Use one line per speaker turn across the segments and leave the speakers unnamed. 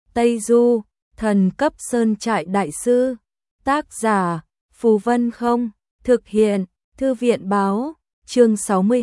Tây Du, thần cấp sơn trại đại sư. Tác giả, Phù Vân Không, thực hiện, Thư viện báo, chương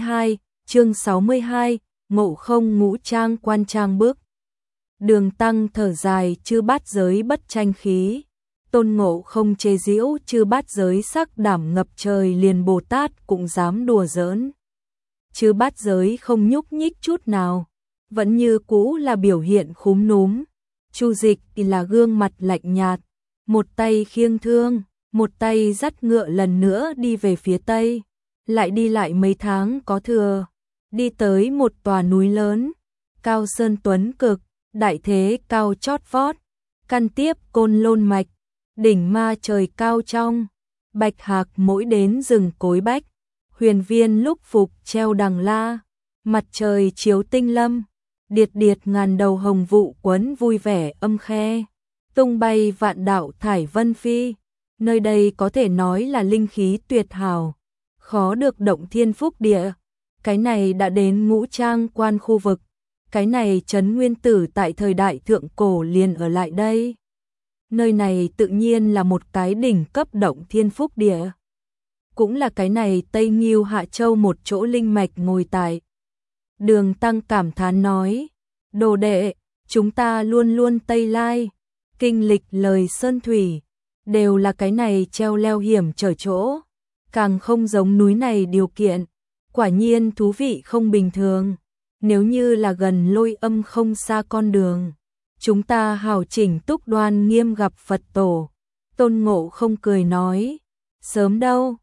62, Ngộ Không ngũ trang quan trang bước. Đường Tăng thở dài, chư bát giới bất tranh khí. Tôn Ngộ Không chế giễu, chư bát giới sắc đảm ngập trời, liền Bồ Tát cũng dám đùa giỡn. Chư bát giới không nhúc nhích chút nào, vẫn như cũ là biểu hiện khúm núm. Chu Dịch thì là gương mặt lạnh nhạt, một tay khiêng thương, một tay dắt ngựa lần nữa đi về phía tây, lại đi lại mấy tháng có thừa, đi tới một tòa núi lớn, cao sơn tuấn cực, đại thế cao chót vót, căn tiếp Côn Lôn mạch, đỉnh ma trời cao trong, bạch hạc mỗi đến rừng cối bách, huyền viên lúc phục treo đằng la, mặt trời chiếu tinh lâm, điệt điệt ngàn đầu hồng vụ quấn vui vẻ âm khe, tung bay vạn đạo thải vân phi. Nơi đây có thể nói là linh khí tuyệt hảo, khó được động thiên phúc địa. Cái này đã đến ngũ trang quan khu vực, cái này Trấn Nguyên Tử tại thời đại thượng cổ liền ở lại đây. Nơi này tự nhiên là một cái đỉnh cấp động thiên phúc địa. Cũng là cái này Tây Nghiêu Hạ Châu một chỗ linh mạch ngồi tại. Đường Tăng cảm thán nói, đồ đệ, chúng ta luôn luôn Tây Lai, kinh lịch lời sơn thủy, đều là cái này treo leo hiểm trở chỗ, càng không giống núi này điều kiện, quả nhiên thú vị không bình thường. Nếu như là gần Lôi Âm không xa con đường, chúng ta hào chỉnh túc đoan nghiêm gặp Phật tổ. Tôn Ngộ Không cười nói, sớm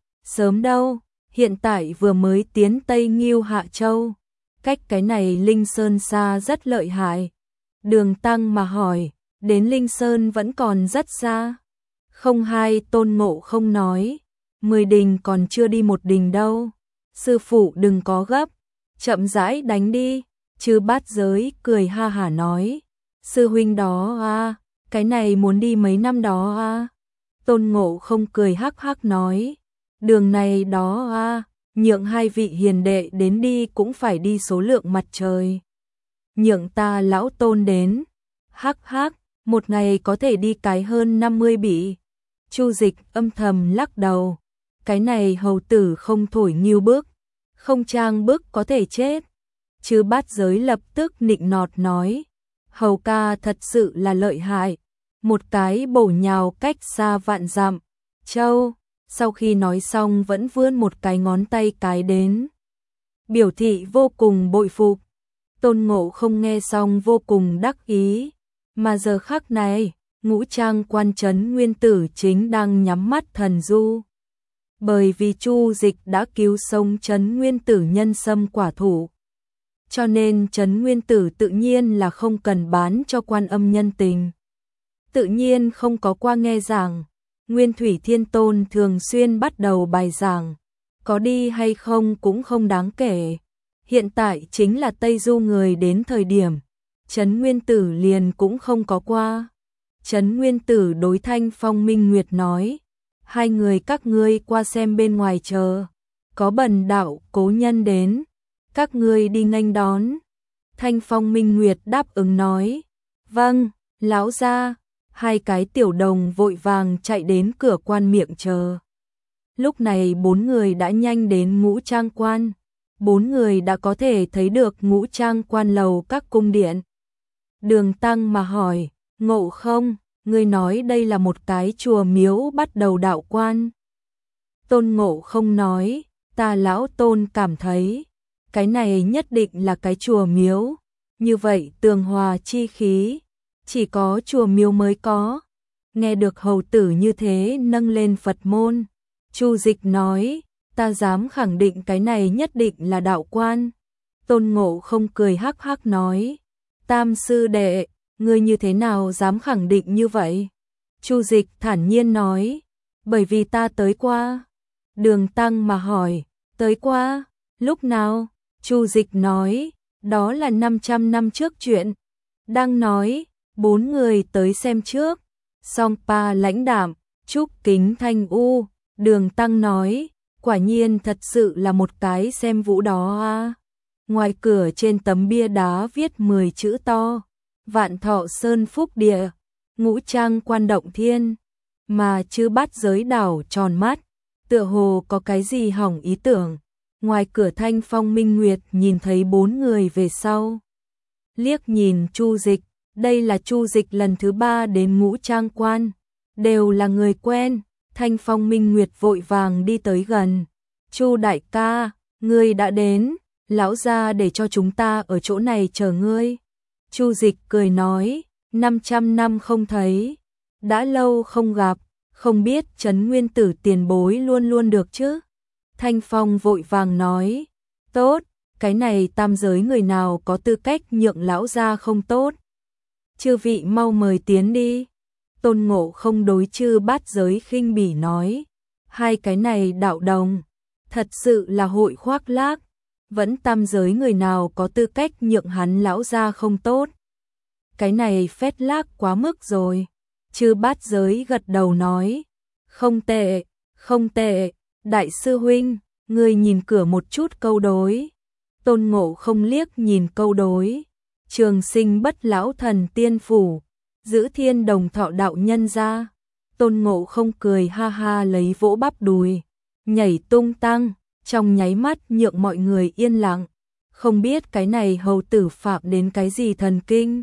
đâu, hiện tại vừa mới tiến Tây Nghiêu Hạ Châu, cách cái này Linh Sơn xa rất lợi hại. Đường Tăng mà hỏi, đến Linh Sơn vẫn còn rất xa. Không hai, Tôn Ngộ Không nói, 10 đình còn chưa đi một đình đâu. Sư phụ đừng có gấp, chậm rãi đánh đi. Chư bát giới cười ha hả nói, sư huynh đó à, cái này muốn đi mấy năm đó à. Tôn Ngộ Không cười hắc hắc nói, đường này đó à, nhượng hai vị hiền đệ đến đi cũng phải đi số lượng mặt trời. Nhượng ta lão Tôn đến, hắc hắc, một ngày có thể đi cái hơn 50 bị. Chu Dịch âm thầm lắc đầu, cái này hầu tử không thổi nghiêu bước, không trang bước có thể chết. Chư bát giới lập tức nịnh nọt nói, hầu ca thật sự là lợi hại, một cái bổ nhào cách xa vạn dặm. Châu, sau khi nói xong vẫn vươn một cái ngón tay cái đến, biểu thị vô cùng bội phục. Tôn Ngộ Không nghe xong vô cùng đắc ý, mà giờ khắc này, ngũ trang quan Trấn Nguyên Tử chính đang nhắm mắt thần du. Bởi vì Chu Dịch đã cứu sống Trấn Nguyên Tử nhân sâm quả thủ, cho nên Trấn Nguyên Tử tự nhiên là không cần bán cho Quan Âm nhân tình. Tự nhiên không có qua nghe giảng, Nguyên Thủy Thiên Tôn thường xuyên bắt đầu bài giảng, có đi hay không cũng không đáng kể. Hiện tại chính là Tây Du người đến thời điểm, Trấn Nguyên Tử liền cũng không có qua. Trấn Nguyên Tử đối Thanh Phong Minh Nguyệt nói, hai người các ngươi qua xem bên ngoài chờ, có bần đạo cố nhân đến, các ngươi đi nghênh đón. Thanh Phong Minh Nguyệt đáp ứng nói, vâng, lão gia. Hai cái tiểu đồng vội vàng chạy đến cửa quan miệng chờ. Lúc này 4 người đã nhanh đến ngũ trang quan, 4 người đã có thể thấy được ngũ trang quan lầu các cung điện. Đường Tăng mà hỏi, Ngộ Không, ngươi nói đây là một cái chùa miếu bắt đầu đạo quan. Tôn Ngộ Không nói, ta lão Tôn cảm thấy, cái này nhất định là cái chùa miếu, như vậy tường hòa chi khí, chỉ có chùa miếu mới có. Nghe được hầu tử như thế nâng lên Phật môn, Chu Dịch nói, ta dám khẳng định cái này nhất định là đạo quan. Tôn Ngộ Không cười hắc hắc nói, Tam sư đệ, ngươi như thế nào dám khẳng định như vậy? Chu Dịch thản nhiên nói, bởi vì ta tới qua. Đường Tăng mà hỏi, tới qua, lúc nào? Chu Dịch nói, đó là 500 năm trước chuyện. Đang nói, 4 người tới xem trước. Song Pa lãnh đạm, Trúc Kính Thanh U. Đường Tăng nói, quả nhiên thật sự là một cái xem vũ đó à. Ngoài cửa trên tấm bia đá viết 10 chữ to, Vạn Thọ Sơn Phúc Địa, Ngũ Trang Quan Động Thiên, mà Chư Bát Giới đảo tròn mắt, tựa hồ có cái gì hỏng ý tưởng. Ngoài cửa Thanh Phong Minh Nguyệt nhìn thấy 4 người về sau. Liếc nhìn Chu Dịch, đây là Chu Dịch lần thứ 3 đến Ngũ Trang Quan, đều là người quen. Thanh Phong Minh Nguyệt vội vàng đi tới gần. Chu đại ca, ngươi đã đến, lão gia để cho chúng ta ở chỗ này chờ ngươi. Chu Dịch cười nói, 500 năm không thấy, đã lâu không gặp, không biết Trấn Nguyên Tử tiền bối luôn luôn được chứ. Thanh Phong vội vàng nói, tốt, cái này tam giới người nào có tư cách nhượng lão gia không tốt. Chư vị mau mời tiến đi. Tôn Ngộ Không đối Chư Bát Giới khinh bỉ nói, hai cái này đạo đồng, thật sự là hội khoác lác, vẫn tam giới người nào có tư cách nhượng hắn lão gia không tốt. Cái này phét lác quá mức rồi. Chư Bát Giới gật đầu nói, không tệ, không tệ, đại sư huynh, ngươi nhìn cửa một chút câu đối. Tôn Ngộ Không liếc nhìn câu đối, trường sinh bất lão thần tiên phủ, giữ thiên đồng thọ đạo nhân ra. Tôn Ngộ Không cười ha ha lấy vỗ bắp đùi, nhảy tung tăng, trong nháy mắt nhượng mọi người yên lặng, không biết cái này hầu tử phạm đến cái gì thần kinh.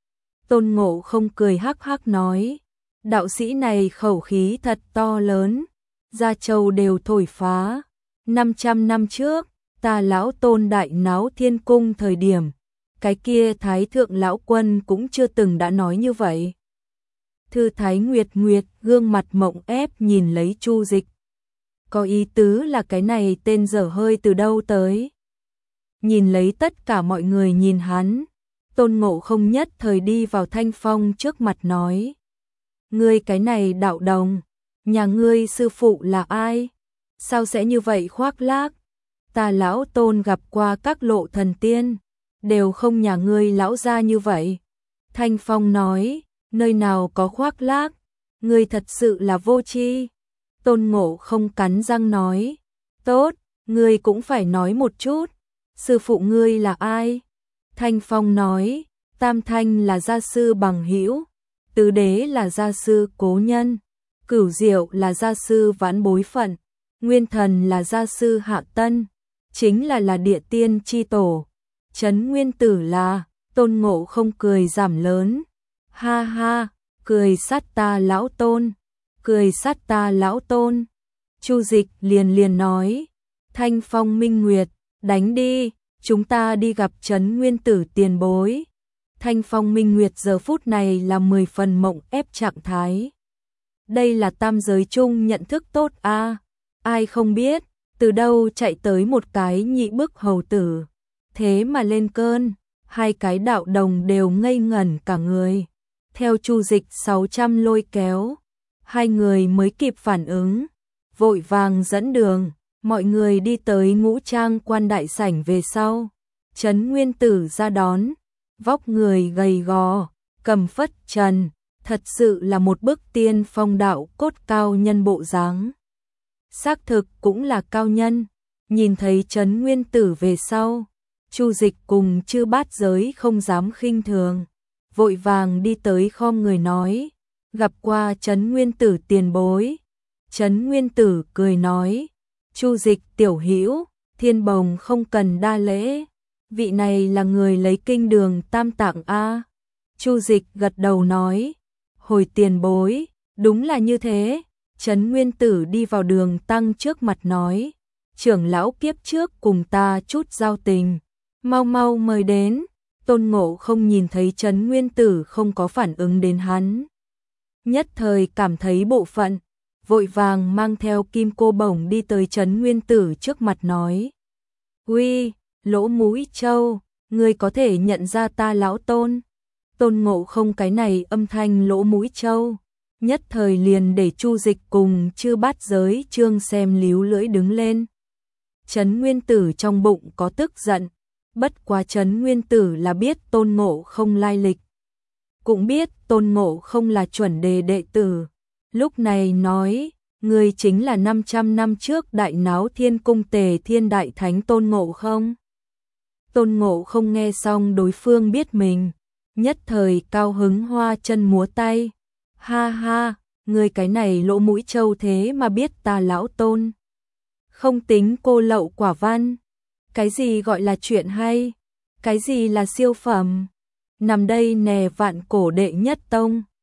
Tôn Ngộ Không cười hắc hắc nói, đạo sĩ này khẩu khí thật to lớn, gia châu đều thổi phá. 500 năm trước, ta lão Tôn đại náo thiên cung thời điểm, cái kia Thái thượng lão quân cũng chưa từng đã nói như vậy. Thư Thái Nguyệt Nguyệt gương mặt mộng ép nhìn lấy Chu Dịch. Có ý tứ là cái này tên dở hơi từ đâu tới. Nhìn lấy tất cả mọi người nhìn hắn, Tôn Ngộ Không nhất thời đi vào Thanh Phong trước mặt nói, ngươi cái này đạo đồng, nhà ngươi sư phụ là ai? Sao sẽ như vậy khoác lác? Ta lão Tôn gặp qua các lộ thần tiên, đều không nhà ngươi lão gia như vậy. Thanh Phong nói, nơi nào có khoác lác, ngươi thật sự là vô tri. Tôn Ngộ Không cắn răng nói, tốt, ngươi cũng phải nói một chút, sư phụ ngươi là ai? Thanh Phong nói, Tam Thanh là gia sư bằng hữu, Tứ Đế là gia sư cố nhân, Cửu Diệu là gia sư vãn bối phận, Nguyên Thần là gia sư hạ tân, chính là địa tiên chi tổ. Trấn Nguyên Tử là. Tôn Ngộ Không cười giảm lớn, ha ha, cười sát ta lão Tôn, cười sát ta lão Tôn. Chu Dịch liền nói, Thanh Phong Minh Nguyệt, đánh đi, chúng ta đi gặp Trấn Nguyên Tử tiền bối. Thanh Phong Minh Nguyệt giờ phút này là 10 phần mộng ép trạng thái. Đây là tam giới chung nhận thức tốt a, ai không biết, từ đâu chạy tới một cái nhị bức hầu tử, thế mà lên cơn. Hai cái đạo đồng đều ngây ngẩn cả người. Theo Chu Dịch 600 lôi kéo, hai người mới kịp phản ứng, vội vàng dẫn đường. Mọi người đi tới Ngũ Trang Quan đại sảnh về sau, Trấn Nguyên Tử ra đón, vóc người gầy gò, cầm phất trần, thật sự là một bức tiên phong đạo cốt cao nhân bộ dáng. Xác thực cũng là cao nhân. Nhìn thấy Trấn Nguyên Tử về sau, Chu Dịch cùng Chư Bát Giới không dám khinh thường, vội vàng đi tới khom người nói, gặp qua Trấn Nguyên Tử tiền bối. Trấn Nguyên Tử cười nói, Chu Dịch tiểu hữu, Thiên Bồng không cần đa lễ, vị này là người lấy kinh đường tam tạng a. Chu Dịch gật đầu nói, hồi tiền bối, đúng là như thế. Trấn Nguyên Tử đi vào đường tăng trước mặt nói, trưởng lão kiếp trước cùng ta chút giao tình, mau mau mời đến. Tôn Ngộ Không nhìn thấy Trấn Nguyên Tử không có phản ứng đến hắn, nhất thời cảm thấy bộ phận, vội vàng mang theo kim cô bổng đi tới Trấn Nguyên Tử trước mặt nói, uy, lỗ mũi trâu, ngươi có thể nhận ra ta lão Tôn? Tôn Ngộ Không cái này âm thanh lỗ mũi trâu, nhất thời liền để Chu Dịch cùng Chư Bát Giới trương xem líu lưỡi đứng lên. Trấn Nguyên Tử trong bụng có tức giận, bất quá Trấn Nguyên Tử là biết Tôn Ngộ Không lai lịch, cũng biết Tôn Ngộ Không là chuẩn đề đệ tử, lúc này nói, người chính là 500 năm trước đại náo thiên cung Tề Thiên Đại Thánh Tôn Ngộ Không. Tôn Ngộ Không nghe xong đối phương biết mình, nhất thời cao hứng hoa chân múa tay. Ha ha, ngươi cái này lỗ mũi trâu thế mà biết ta lão Tôn. Không tính cô lậu quả văn. Cái gì gọi là chuyện hay? Cái gì là siêu phẩm? Nằm đây nè vạn cổ đệ nhất tông.